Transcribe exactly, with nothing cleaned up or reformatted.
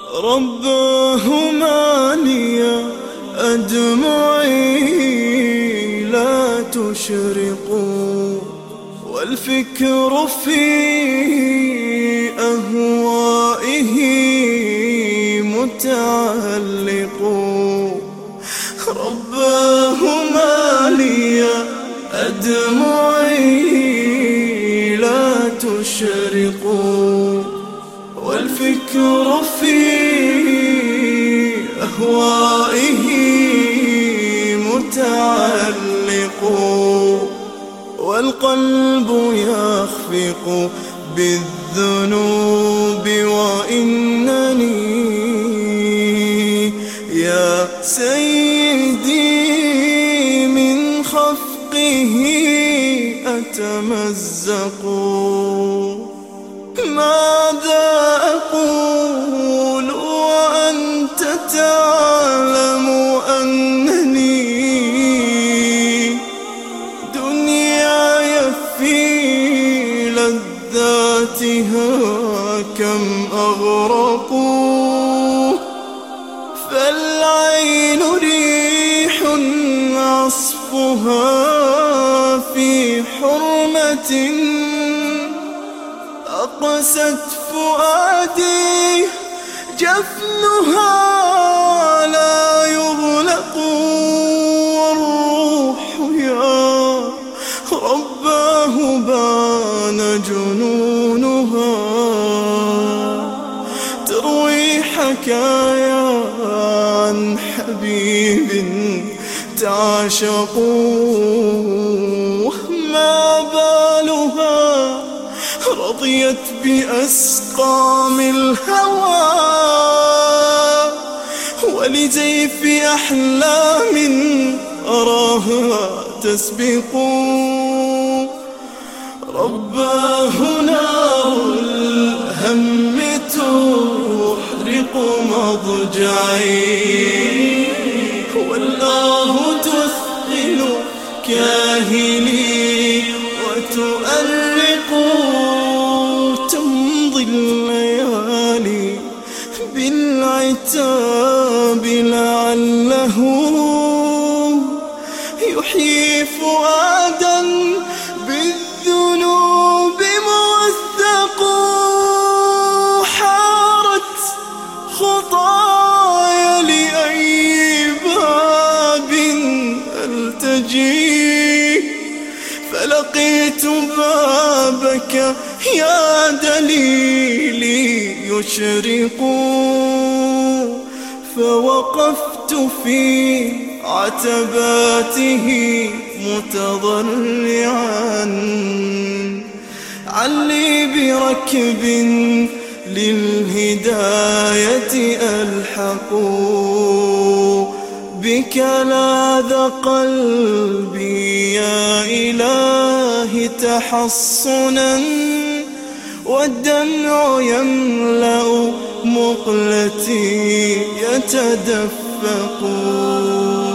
رباه مالي أدمعي لا تشرق، والفكر في أهوائه متعلق. رباه مالي أدمعي لا تشرق، والفكر في أهوائه متعلق، والقلب يخفق بالذنوب. وإنني يا سيدي من خفقه أتمزق. ماذا أقول وأنت تعلم أنني دنياي في لذاتها كم أغرق. فالعين ريح عصفها في حرمة، أقست فؤادي جفنها لا يغلق. والروح يا رباه بان جنونها، تروي حكايا عن حبيب تعشقوه. ما بالها رضيت بأسقام الهوى، ولزيف أحلام أراها تسبق. رباه نار الهم تحرق مضجعي، والله تثقل كاهلي وتؤرق. تمضي الليالي بالعتاب لعله يحيي فؤادا بالذنوب موثق. حارت خطايا لأي باب ألتجي، فلقيت بابك يا دليلي يشرق. فوقفت في عتباته متضرعا، علي بركب للهداية ألحق. بك لاذ قلبي يا إلهي تحصنا، والدمع يملأ مقلتي يتدفق.